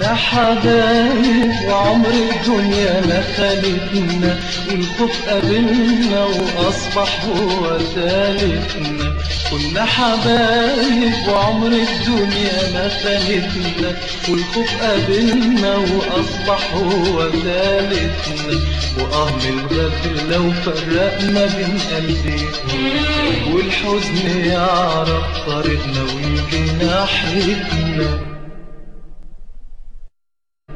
كنا حبايب وعمر الدنيا ما خالتنا، والخوف قابلنا وأصبح هو ثالثنا. كنا حبايب وعمر الدنيا ما خالتنا، والخوف قابلنا وأصبح هو ثالثنا. من الغدر لو فرقنا بين قلبين، والحزن يعرف طريقنا ويجي ناحيتنا.